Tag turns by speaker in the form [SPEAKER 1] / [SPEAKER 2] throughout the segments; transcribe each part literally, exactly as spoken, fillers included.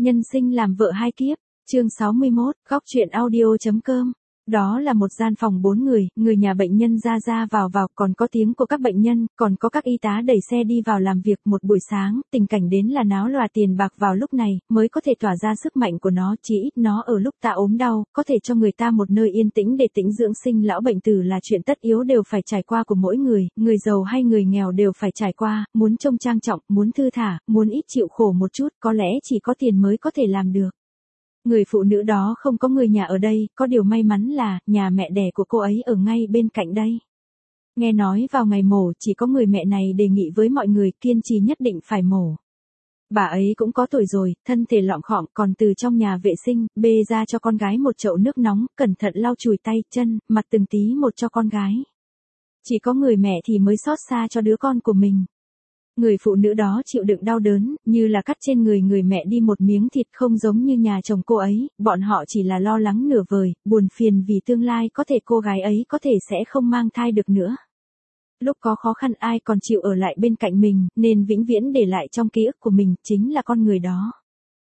[SPEAKER 1] Nhân sinh làm vợ hai kiếp, chương sáu mươi mốt, góc truyện audio.com. Đó là một gian phòng bốn người, người nhà bệnh nhân ra ra vào vào, còn có tiếng của các bệnh nhân, còn có các y tá đẩy xe đi vào làm việc. Một buổi sáng, tình cảnh đến là náo loạn tiền bạc vào lúc này, mới có thể tỏa ra sức mạnh của nó, chỉ ít nó ở lúc ta ốm đau, có thể cho người ta một nơi yên tĩnh để tĩnh dưỡng. Sinh lão bệnh tử là chuyện tất yếu đều phải trải qua của mỗi người, người giàu hay người nghèo đều phải trải qua, muốn trông trang trọng, muốn thư thả, muốn ít chịu khổ một chút, có lẽ chỉ có tiền mới có thể làm được. Người phụ nữ đó không có người nhà ở đây, có điều may mắn là, nhà mẹ đẻ của cô ấy ở ngay bên cạnh đây. Nghe nói vào ngày mổ chỉ có người mẹ này đề nghị với mọi người kiên trì nhất định phải mổ. Bà ấy cũng có tuổi rồi, thân thể lọng khọng, còn từ trong nhà vệ sinh, bê ra cho con gái một chậu nước nóng, cẩn thận lau chùi tay, chân, mặt từng tí một cho con gái. Chỉ có người mẹ thì mới xót xa cho đứa con của mình. Người phụ nữ đó chịu đựng đau đớn, như là cắt trên người người mẹ đi một miếng thịt, không giống như nhà chồng cô ấy, bọn họ chỉ là lo lắng nửa vời, buồn phiền vì tương lai có thể cô gái ấy có thể sẽ không mang thai được nữa. Lúc có khó khăn ai còn chịu ở lại bên cạnh mình, nên vĩnh viễn để lại trong ký ức của mình, chính là con người đó.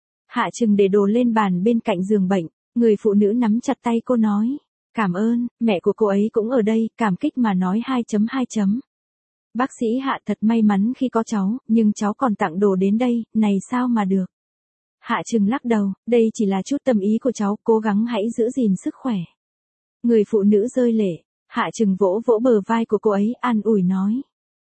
[SPEAKER 1] Hạ Trừng để đồ lên bàn bên cạnh giường bệnh, người phụ nữ nắm chặt tay cô nói, cảm ơn, mẹ của cô ấy cũng ở đây, cảm kích mà nói hai chấm hai chấm. Bác sĩ Hạ thật may mắn khi có cháu, nhưng cháu còn tặng đồ đến đây, này sao mà được. Hạ Trừng lắc đầu, đây chỉ là chút tâm ý của cháu, cố gắng hãy giữ gìn sức khỏe. Người phụ nữ rơi lệ, Hạ Trừng vỗ vỗ bờ vai của cô ấy, an ủi nói.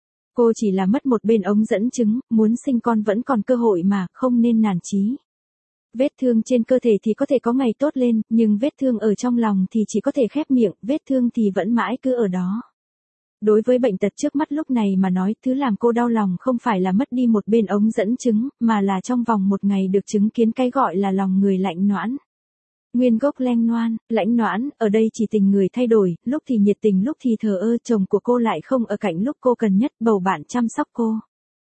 [SPEAKER 1] Cô chỉ là mất một bên ống dẫn trứng, muốn sinh con vẫn còn cơ hội mà, không nên nản chí. Vết thương trên cơ thể thì có thể có ngày tốt lên, nhưng vết thương ở trong lòng thì chỉ có thể khép miệng, vết thương thì vẫn mãi cứ ở đó. Đối với bệnh tật trước mắt lúc này mà nói, thứ làm cô đau lòng không phải là mất đi một bên ống dẫn trứng, mà là trong vòng một ngày được chứng kiến cái gọi là lòng người lạnh noãn. Nguyên gốc leng noan, lãnh noãn, ở đây chỉ tình người thay đổi, lúc thì nhiệt tình lúc thì thờ ơ, chồng của cô lại không ở cạnh lúc cô cần nhất, bầu bạn chăm sóc cô.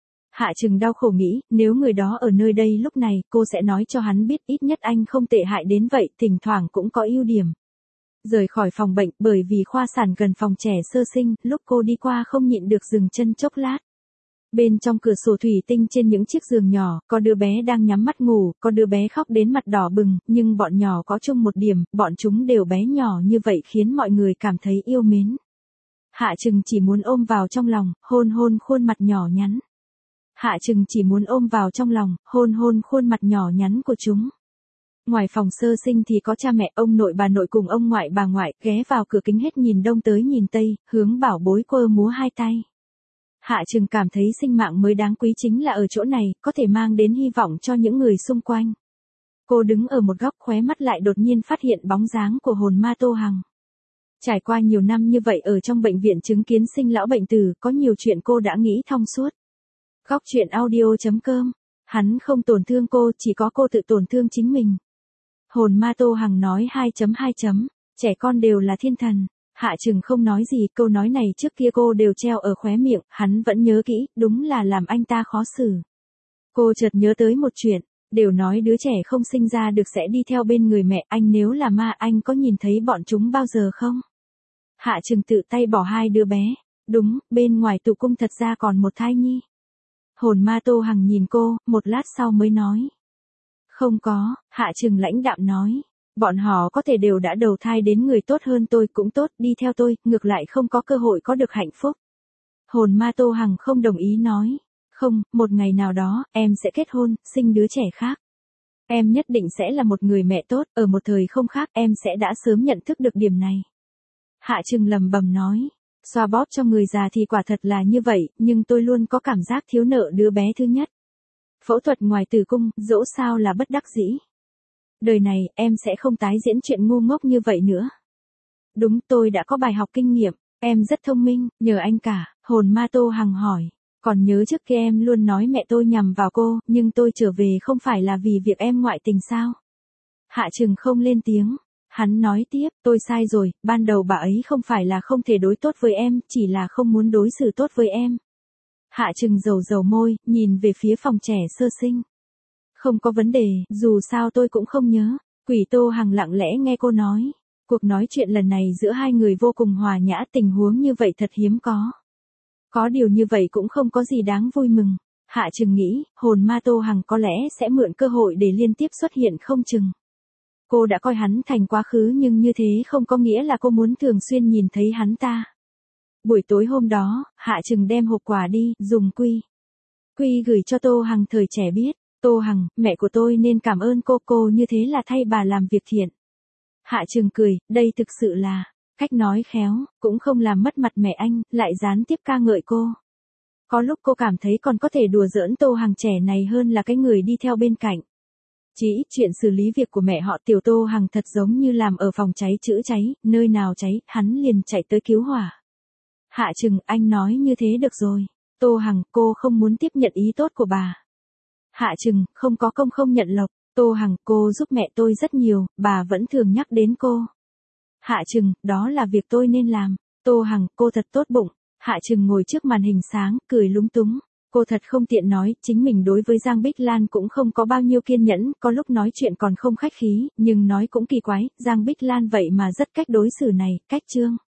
[SPEAKER 1] Hạ Trừng đau khổ nghĩ, nếu người đó ở nơi đây lúc này, cô sẽ nói cho hắn biết ít nhất anh không tệ hại đến vậy, thỉnh thoảng cũng có ưu điểm. Rời khỏi phòng bệnh, bởi vì khoa sản gần phòng trẻ sơ sinh, lúc cô đi qua không nhịn được dừng chân chốc lát. Bên trong cửa sổ thủy tinh trên những chiếc giường nhỏ, có đứa bé đang nhắm mắt ngủ, có đứa bé khóc đến mặt đỏ bừng, nhưng bọn nhỏ có chung một điểm, bọn chúng đều bé nhỏ như vậy khiến mọi người cảm thấy yêu mến. Hạ Trừng chỉ muốn ôm vào trong lòng, hôn hôn khuôn mặt nhỏ nhắn. Hạ Trừng chỉ muốn ôm vào trong lòng, hôn hôn khuôn mặt nhỏ nhắn của chúng. Ngoài phòng sơ sinh thì có cha mẹ, ông nội bà nội cùng ông ngoại bà ngoại, ghé vào cửa kính hết nhìn đông tới nhìn tây, hướng bảo bối quơ múa hai tay. Hạ Trừng cảm thấy sinh mạng mới đáng quý chính là ở chỗ này, có thể mang đến hy vọng cho những người xung quanh. Cô đứng ở một góc, khóe mắt lại đột nhiên phát hiện bóng dáng của hồn ma Tô Hằng. Trải qua nhiều năm như vậy ở trong bệnh viện chứng kiến sinh lão bệnh tử, có nhiều chuyện cô đã nghĩ thông suốt. Góc truyện audio.com. Hắn không tổn thương cô, chỉ có cô tự tổn thương chính mình. Hồn ma Tô Hằng nói hai chấm hai chấm, trẻ con đều là thiên thần. Hạ Trừng không nói gì, câu nói này trước kia cô đều treo ở khóe miệng, hắn vẫn nhớ kỹ, đúng là làm anh ta khó xử. Cô chợt nhớ tới một chuyện, đều nói đứa trẻ không sinh ra được sẽ đi theo bên người mẹ, anh nếu là ma anh có nhìn thấy bọn chúng bao giờ không? Hạ Trừng tự tay bỏ hai đứa bé, đúng, bên ngoài tủ cung thật ra còn một thai nhi. Hồn ma Tô Hằng nhìn cô, một lát sau mới nói. Không có, Hạ Trừng lãnh đạm nói. Bọn họ có thể đều đã đầu thai đến người tốt hơn tôi cũng tốt, đi theo tôi, ngược lại không có cơ hội có được hạnh phúc. Hồn ma Tô Hằng không đồng ý nói. Không, một ngày nào đó, em sẽ kết hôn, sinh đứa trẻ khác. Em nhất định sẽ là một người mẹ tốt, ở một thời không khác em sẽ đã sớm nhận thức được điểm này. Hạ Trừng lầm bầm nói. Xoa bóp cho người già thì quả thật là như vậy, nhưng tôi luôn có cảm giác thiếu nợ đứa bé thứ nhất. Phẫu thuật ngoài tử cung, dẫu sao là bất đắc dĩ. Đời này, em sẽ không tái diễn chuyện ngu ngốc như vậy nữa. Đúng, tôi đã có bài học kinh nghiệm, em rất thông minh, nhờ anh cả, hồn ma Tô Hằng hỏi. Còn nhớ trước kia em luôn nói mẹ tôi nhằm vào cô, nhưng tôi trở về không phải là vì việc em ngoại tình sao? Hạ Trừng không lên tiếng. Hắn nói tiếp, tôi sai rồi, ban đầu bà ấy không phải là không thể đối tốt với em, chỉ là không muốn đối xử tốt với em. Hạ Trừng dầu dầu môi, nhìn về phía phòng trẻ sơ sinh. Không có vấn đề, dù sao tôi cũng không nhớ. Quỷ Tô Hằng lặng lẽ nghe cô nói. Cuộc nói chuyện lần này giữa hai người vô cùng hòa nhã, tình huống như vậy thật hiếm có. Có điều như vậy cũng không có gì đáng vui mừng. Hạ Trừng nghĩ, hồn ma Tô Hằng có lẽ sẽ mượn cơ hội để liên tiếp xuất hiện không chừng. Cô đã coi hắn thành quá khứ nhưng như thế không có nghĩa là cô muốn thường xuyên nhìn thấy hắn ta. Buổi tối hôm đó, Hạ Trừng đem hộp quà đi, dùng quy. Quy gửi cho Tô Hằng thời trẻ biết, Tô Hằng, mẹ của tôi nên cảm ơn cô, cô như thế là thay bà làm việc thiện. Hạ Trừng cười, đây thực sự là, cách nói khéo, cũng không làm mất mặt mẹ anh, lại gián tiếp ca ngợi cô. Có lúc cô cảm thấy còn có thể đùa giỡn Tô Hằng trẻ này hơn là cái người đi theo bên cạnh. Chỉ ít chuyện xử lý việc của mẹ họ Tiểu Tô Hằng thật giống như làm ở phòng cháy chữa cháy, nơi nào cháy, hắn liền chạy tới cứu hỏa. Hạ Trừng, anh nói như thế được rồi. Tô Hằng, cô không muốn tiếp nhận ý tốt của bà. Hạ Trừng, không có công không nhận lộc. Tô Hằng, cô giúp mẹ tôi rất nhiều, bà vẫn thường nhắc đến cô. Hạ Trừng, đó là việc tôi nên làm. Tô Hằng, cô thật tốt bụng. Hạ Trừng ngồi trước màn hình sáng, cười lúng túng. Cô thật không tiện nói, chính mình đối với Giang Bích Lan cũng không có bao nhiêu kiên nhẫn, có lúc nói chuyện còn không khách khí, nhưng nói cũng kỳ quái, Giang Bích Lan vậy mà rất cách đối xử này, cách trương.